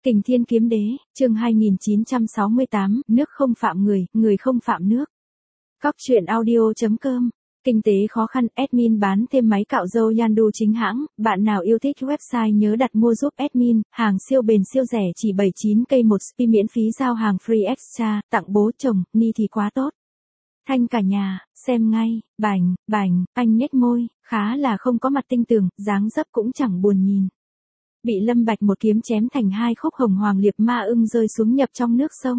Kình Thiên Kiếm Đế, chương 2968, nước không phạm người, người không phạm nước. Cóc truyện audio.com. Kinh tế khó khăn, admin bán thêm máy cạo râu Yandu chính hãng, bạn nào yêu thích website nhớ đặt mua giúp admin, hàng siêu bền siêu rẻ chỉ 79k một spi miễn phí giao hàng free extra, tặng bố chồng, ni thì quá tốt. Thanh cả nhà, xem ngay, bảnh, anh nhếch môi, khá là không có mặt tinh tường, dáng dấp cũng chẳng buồn nhìn. Bị Lâm Bạch một kiếm chém thành hai khúc hồng hoàng liệp ma ưng rơi xuống nhập trong nước sông.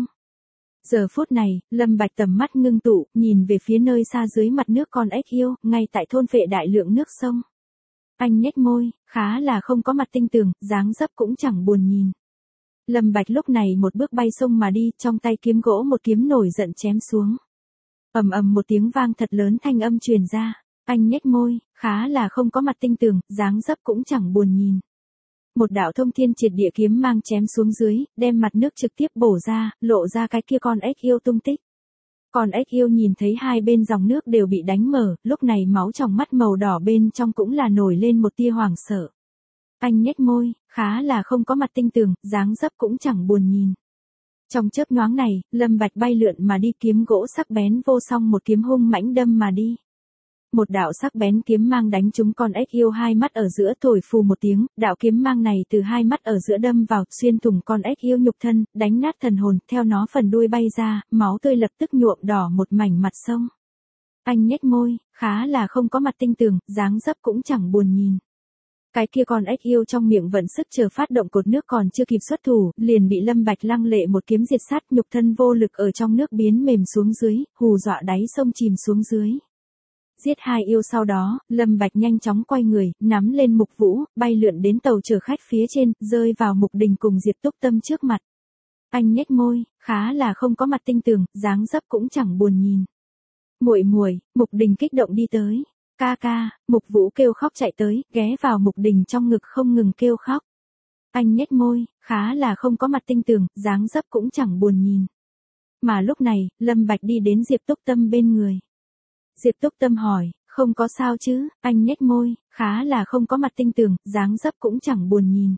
Giờ phút này, Lâm Bạch tầm mắt ngưng tụ, nhìn về phía nơi xa dưới mặt nước con ếch yêu, ngay tại thôn phệ đại lượng nước sông. Anh nhếch môi, khá là không có mặt tinh tường, dáng dấp cũng chẳng buồn nhìn. Lâm Bạch lúc này một bước bay sông mà đi, trong tay kiếm gỗ một kiếm nổi giận chém xuống. Ầm ầm một tiếng vang thật lớn thanh âm truyền ra. Anh nhếch môi, khá là không có mặt tinh tường, dáng dấp cũng chẳng buồn nhìn. Một đạo thông thiên triệt địa kiếm mang chém xuống dưới, đem mặt nước trực tiếp bổ ra, lộ ra cái kia con ếch yêu tung tích. Con ếch yêu nhìn thấy hai bên dòng nước đều bị đánh mở, lúc này máu trong mắt màu đỏ bên trong cũng là nổi lên một tia hoảng sợ. Anh nhếch môi, khá là không có mặt tinh tường, dáng dấp cũng chẳng buồn nhìn. Trong chớp nhoáng này, Lâm Bạch bay lượn mà đi, kiếm gỗ sắc bén vô song một kiếm hung mãnh đâm mà đi. Một đạo sắc bén kiếm mang đánh trúng con ếch yêu hai mắt ở giữa, thổi phù một tiếng, đạo kiếm mang này từ hai mắt ở giữa đâm vào, xuyên thủng con ếch yêu nhục thân, đánh nát thần hồn, theo nó phần đuôi bay ra, máu tươi lập tức nhuộm đỏ một mảnh mặt sông. Anh nhếch môi, khá là không có mặt tinh tường, dáng dấp cũng chẳng buồn nhìn. Cái kia con ếch yêu trong miệng vận sức chờ phát động cột nước còn chưa kịp xuất thủ, liền bị Lâm Bạch lăng lệ một kiếm diệt sát, nhục thân vô lực ở trong nước biến mềm xuống dưới, hù dọa đáy sông chìm xuống dưới. Giết hai yêu sau đó, Lâm Bạch nhanh chóng quay người, nắm lên Mục Vũ, bay lượn đến tàu chở khách phía trên, rơi vào Mục Đình cùng Diệp Túc Tâm trước mặt. Anh nhếch môi, khá là không có mặt tinh tường, dáng dấp cũng chẳng buồn nhìn. Muội muội, Mục Đình kích động đi tới. Ca ca, Mục Vũ kêu khóc chạy tới, ghé vào Mục Đình trong ngực không ngừng kêu khóc. Anh nhếch môi, khá là không có mặt tinh tường, dáng dấp cũng chẳng buồn nhìn. Mà lúc này, Lâm Bạch đi đến Diệp Túc Tâm bên người. Diệp Túc Tâm hỏi, không có sao chứ? Anh nhếch môi, khá là không có mặt tinh tường, dáng dấp cũng chẳng buồn nhìn.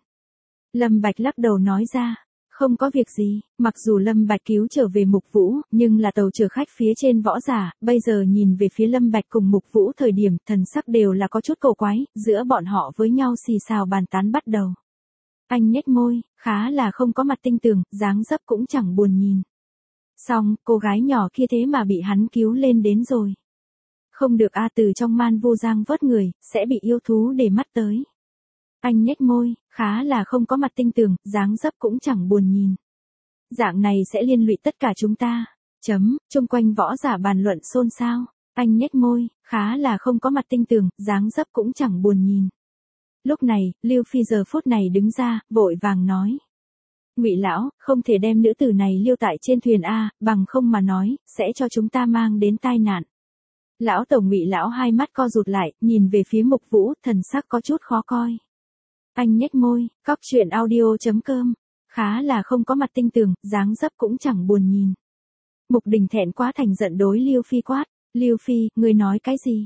Lâm Bạch lắc đầu nói ra, không có việc gì. Mặc dù Lâm Bạch cứu trở về Mục Vũ, nhưng là tàu chở khách phía trên võ giả, bây giờ nhìn về phía Lâm Bạch cùng Mục Vũ thời điểm, thần sắc đều là có chút cổ quái, giữa bọn họ với nhau xì xào bàn tán bắt đầu. Anh nhếch môi, khá là không có mặt tinh tường, dáng dấp cũng chẳng buồn nhìn. Xong, cô gái nhỏ kia thế mà bị hắn cứu lên đến rồi. Không được a, từ trong man vô giang vớt người, sẽ bị yêu thú để mắt tới. Anh nhếch môi, khá là không có mặt tinh tường, dáng dấp cũng chẳng buồn nhìn. Dạng này sẽ liên lụy tất cả chúng ta. Chung quanh võ giả bàn luận xôn xao. Anh nhếch môi, khá là không có mặt tinh tường, dáng dấp cũng chẳng buồn nhìn. Lúc này, Lưu Phi giờ phút này đứng ra, vội vàng nói. Ngụy lão, không thể đem nữ tử này lưu tại trên thuyền a, bằng không mà nói, sẽ cho chúng ta mang đến tai nạn. Lão tổng Ngụy lão hai mắt co rụt lại, nhìn về phía Mục Vũ, thần sắc có chút khó coi. Anh nhếch môi, cóc truyện audio.com, khá là không có mặt tinh tường, dáng dấp cũng chẳng buồn nhìn. Mục Đình thẹn quá thành giận đối Lưu Phi quát, Lưu Phi, ngươi nói cái gì?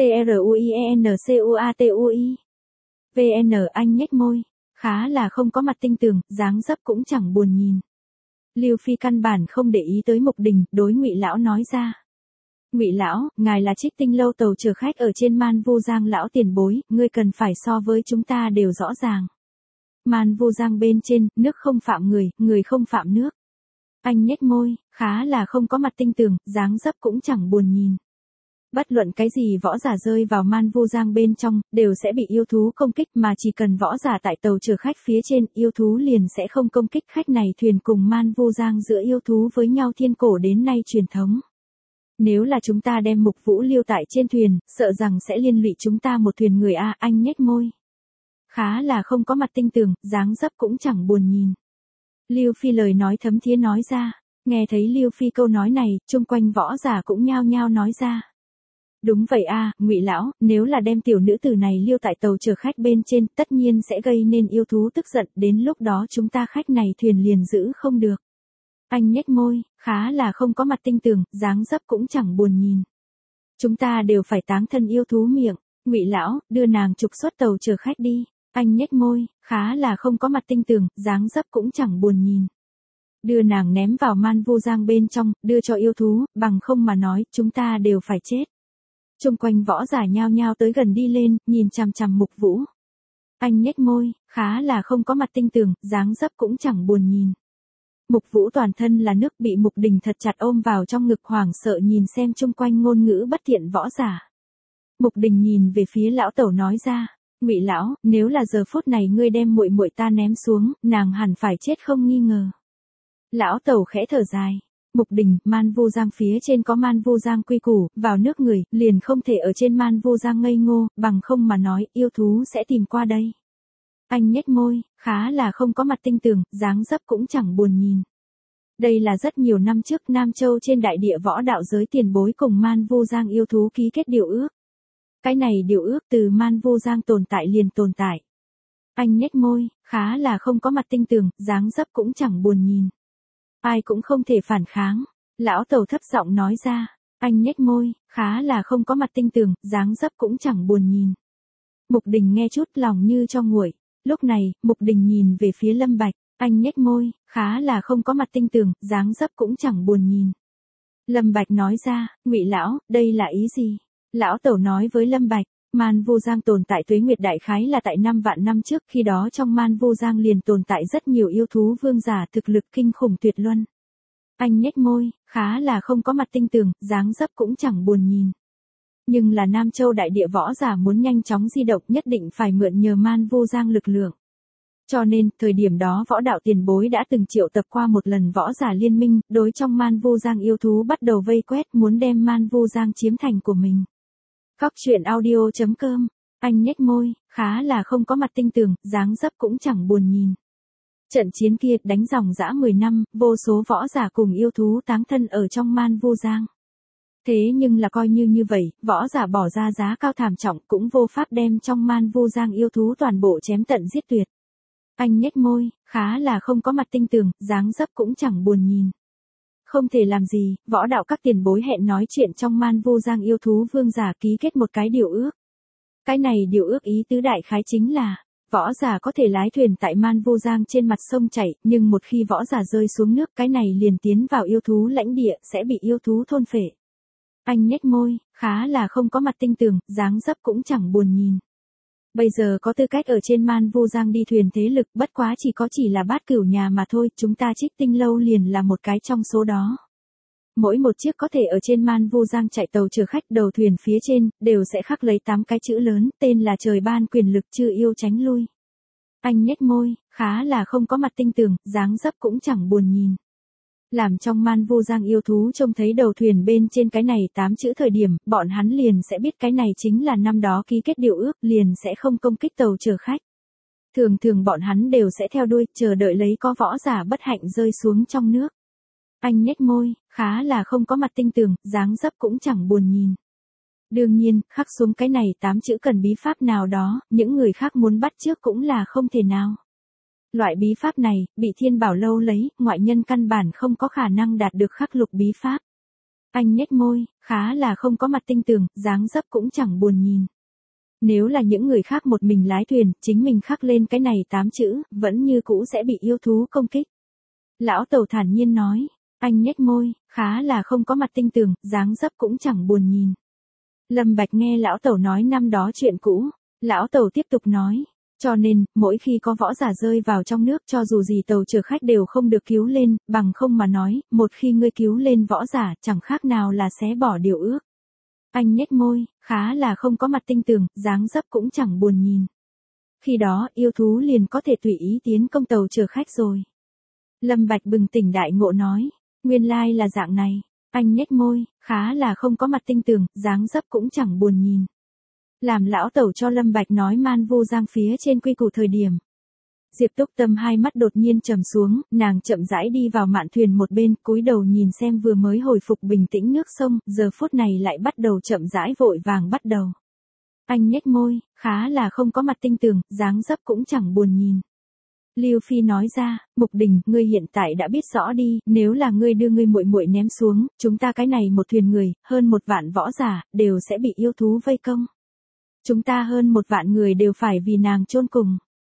TRUIENCUATUI. VN anh nhếch môi, khá là không có mặt tinh tường, dáng dấp cũng chẳng buồn nhìn. Lưu Phi căn bản không để ý tới Mục Đình, đối Ngụy lão nói ra. Ngụy lão, ngài là Trích Tinh lâu tàu chở khách ở trên Man Vu Giang lão tiền bối, ngươi cần phải so với chúng ta đều rõ ràng. Man Vu Giang bên trên, nước không phạm người, người không phạm nước. Anh nhếch môi, khá là không có mặt tinh tường, dáng dấp cũng chẳng buồn nhìn. Bất luận cái gì võ giả rơi vào Man Vu Giang bên trong, đều sẽ bị yêu thú công kích, mà chỉ cần võ giả tại tàu chở khách phía trên, yêu thú liền sẽ không công kích khách này. Thuyền cùng Man Vu Giang giữa yêu thú với nhau thiên cổ đến nay truyền thống. Nếu là chúng ta đem Mục Vũ lưu tại trên thuyền, sợ rằng sẽ liên lụy chúng ta một thuyền người a. Anh nhếch môi, khá là không có mặt tinh tường, dáng dấp cũng chẳng buồn nhìn. Lưu Phi lời nói thấm thía nói ra, nghe thấy Lưu Phi câu nói này, chung quanh võ giả cũng nhao nhao nói ra. Đúng vậy a, Ngụy lão, nếu là đem tiểu nữ tử này lưu tại tàu chở khách bên trên, tất nhiên sẽ gây nên yêu thú tức giận, đến lúc đó chúng ta khách này thuyền liền giữ không được. Anh nhếch môi, khá là không có mặt tinh tường, dáng dấp cũng chẳng buồn nhìn. Chúng ta đều phải táng thân yêu thú miệng. Ngụy lão, đưa nàng trục xuất tàu chở khách đi. Anh nhếch môi, khá là không có mặt tinh tường, dáng dấp cũng chẳng buồn nhìn. Đưa nàng ném vào man vu giang bên trong, đưa cho yêu thú, bằng không mà nói, chúng ta đều phải chết. Xung quanh võ giả nhao nhao tới gần đi lên, nhìn chằm chằm Mục Vũ. Anh nhếch môi, khá là không có mặt tinh tường, dáng dấp cũng chẳng buồn nhìn. Mục Vũ toàn thân là nước bị Mục Đình thật chặt ôm vào trong ngực, hoảng sợ nhìn xem chung quanh ngôn ngữ bất thiện võ giả. Mục Đình nhìn về phía lão tẩu nói ra, Ngụy lão, nếu là giờ phút này ngươi đem muội muội ta ném xuống, nàng hẳn phải chết không nghi ngờ. Lão tẩu khẽ thở dài. Mục Đình, man vu giang phía trên có man vu giang quy củ, vào nước người, liền không thể ở trên man vu giang ngây ngô, bằng không mà nói, yêu thú sẽ tìm qua đây. Anh nhếch môi, khá là không có mặt tinh tường, dáng dấp cũng chẳng buồn nhìn. Đây là rất nhiều năm trước Nam Châu trên đại địa võ đạo giới tiền bối cùng man vu giang yêu thú ký kết điều ước. Cái này điều ước từ man vu giang tồn tại liền tồn tại. Anh nhếch môi, khá là không có mặt tinh tường, dáng dấp cũng chẳng buồn nhìn. Ai cũng không thể phản kháng. Lão tẩu thấp giọng nói ra. Anh nhếch môi, khá là không có mặt tinh tường, dáng dấp cũng chẳng buồn nhìn. Mục Đình nghe chút lòng như cho nguội. Lúc này, Mục Đình nhìn về phía Lâm Bạch. Anh nhếch môi, khá là không có mặt tinh tường, dáng dấp cũng chẳng buồn nhìn. Lâm Bạch nói ra, Ngụy lão, đây là ý gì? Lão tẩu nói với Lâm Bạch. Man Vu Giang tồn tại tuế nguyệt đại khái là tại 5 vạn năm trước, khi đó trong Man Vu Giang liền tồn tại rất nhiều yêu thú vương giả thực lực kinh khủng tuyệt luân. Anh nhếch môi, khá là không có mặt tinh tường, dáng dấp cũng chẳng buồn nhìn. Nhưng là Nam Châu đại địa võ giả muốn nhanh chóng di động nhất định phải mượn nhờ Man Vu Giang lực lượng. Cho nên, thời điểm đó võ đạo tiền bối đã từng triệu tập qua một lần võ giả liên minh, đối trong Man Vu Giang yêu thú bắt đầu vây quét, muốn đem Man Vu Giang chiếm thành của mình. Góc truyện audio.com, anh nhếch môi, khá là không có mặt tinh tường, dáng dấp cũng chẳng buồn nhìn. Trận chiến kia đánh dòng dã 10 năm, vô số võ giả cùng yêu thú táng thân ở trong Man Vu Giang. Thế nhưng là coi như vậy, võ giả bỏ ra giá cao thảm trọng cũng vô pháp đem trong Man Vu Giang yêu thú toàn bộ chém tận giết tuyệt. Anh nhếch môi, khá là không có mặt tinh tường, dáng dấp cũng chẳng buồn nhìn. Không thể làm gì, võ đạo các tiền bối hẹn nói chuyện trong Man Vu Giang yêu thú vương giả ký kết một cái điều ước. Cái này điều ước ý tứ đại khái chính là, võ giả có thể lái thuyền tại Man Vu Giang trên mặt sông chảy, nhưng một khi võ giả rơi xuống nước cái này liền tiến vào yêu thú lãnh địa, sẽ bị yêu thú thôn phệ. Anh nhếch môi, khá là không có mặt tinh tường, dáng dấp cũng chẳng buồn nhìn. Bây giờ có tư cách ở trên Man Vu Giang đi thuyền thế lực, bất quá chỉ là Bát Cửu nhà mà thôi, chúng ta Trích Tinh lâu liền là một cái trong số đó. Mỗi một chiếc có thể ở trên Man Vu Giang chạy tàu chở khách, đầu thuyền phía trên đều sẽ khắc lấy 8 cái chữ lớn, tên là trời ban quyền lực chư yêu tránh lui. Anh nhếch môi, khá là không có mặt tinh tường, dáng dấp cũng chẳng buồn nhìn. Làm trong Man Vu Giang yêu thú trông thấy đầu thuyền bên trên cái này 8 chữ thời điểm, bọn hắn liền sẽ biết cái này chính là năm đó ký kết điều ước, liền sẽ không công kích tàu chở khách. Thường bọn hắn đều sẽ theo đuôi, chờ đợi lấy có võ giả bất hạnh rơi xuống trong nước. Anh nhếch môi, khá là không có mặt tinh tường, dáng dấp cũng chẳng buồn nhìn. Đương nhiên, khắc xuống cái này 8 chữ cần bí pháp nào đó, những người khác muốn bắt chước cũng là không thể nào. Loại bí pháp này, bị Thiên Bảo Lâu lấy, ngoại nhân căn bản không có khả năng đạt được khắc lục bí pháp. Anh nhếch môi, khá là không có mặt tinh tường, dáng dấp cũng chẳng buồn nhìn. Nếu là những người khác một mình lái thuyền, chính mình khắc lên cái này 8 chữ, vẫn như cũ sẽ bị yêu thú công kích. Lão tẩu thản nhiên nói, anh nhếch môi, khá là không có mặt tinh tường, dáng dấp cũng chẳng buồn nhìn. Lâm Bạch nghe lão tẩu nói năm đó chuyện cũ, lão tẩu tiếp tục nói. Cho nên, mỗi khi có võ giả rơi vào trong nước cho dù gì tàu chở khách đều không được cứu lên, bằng không mà nói, một khi ngươi cứu lên võ giả chẳng khác nào là xé bỏ điều ước. Anh nhếch môi, khá là không có mặt tinh tường, dáng dấp cũng chẳng buồn nhìn. Khi đó, yêu thú liền có thể tùy ý tiến công tàu chở khách rồi. Lâm Bạch bừng tỉnh đại ngộ nói, nguyên lai là dạng này. Anh nhếch môi, khá là không có mặt tinh tường, dáng dấp cũng chẳng buồn nhìn. Làm lão tẩu cho Lâm Bạch nói Man Vu Giang phía trên quy củ thời điểm. Diệp Túc Tâm hai mắt đột nhiên trầm xuống, nàng chậm rãi đi vào mạn thuyền một bên, cúi đầu nhìn xem vừa mới hồi phục bình tĩnh nước sông, giờ phút này lại bắt đầu chậm rãi vội vàng bắt đầu. Anh nhếch môi, khá là không có mặt tinh tường, dáng dấp cũng chẳng buồn nhìn. Lưu Phi nói ra, Mục Đình, ngươi hiện tại đã biết rõ đi, nếu là ngươi đưa ngươi muội muội ném xuống, chúng ta cái này một thuyền người, hơn 1 vạn võ giả, đều sẽ bị yêu thú vây công. Chúng ta hơn 1 vạn người đều phải vì nàng chôn cùng.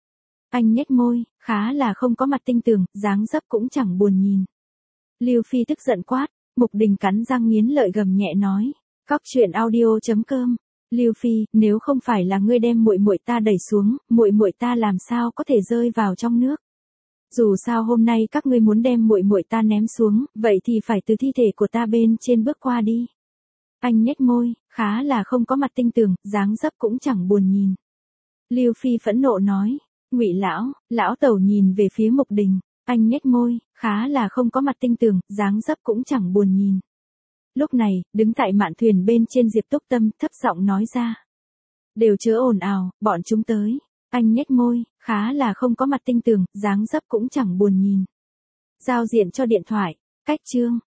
Anh nhếch môi, khá là không có mặt tinh tường, dáng dấp cũng chẳng buồn nhìn. Lưu Phi tức giận quát, Mục Đình cắn răng nghiến lợi gầm nhẹ nói. Cóc truyện audio.com. Lưu Phi, nếu không phải là ngươi đem muội muội ta đẩy xuống, muội muội ta làm sao có thể rơi vào trong nước? Dù sao hôm nay các ngươi muốn đem muội muội ta ném xuống, vậy thì phải từ thi thể của ta bên trên bước qua đi. Anh nhếch môi, khá là không có mặt tinh tường, dáng dấp cũng chẳng buồn nhìn. Lưu Phi phẫn nộ nói, Ngụy lão tẩu nhìn về phía Mục Đình, anh nhếch môi, khá là không có mặt tinh tường, dáng dấp cũng chẳng buồn nhìn. Lúc này, đứng tại mạn thuyền bên trên Diệp Túc Tâm thấp giọng nói ra. Đều chớ ồn ào, bọn chúng tới. Anh nhếch môi, khá là không có mặt tinh tường, dáng dấp cũng chẳng buồn nhìn. Giao diện cho điện thoại, cách chương.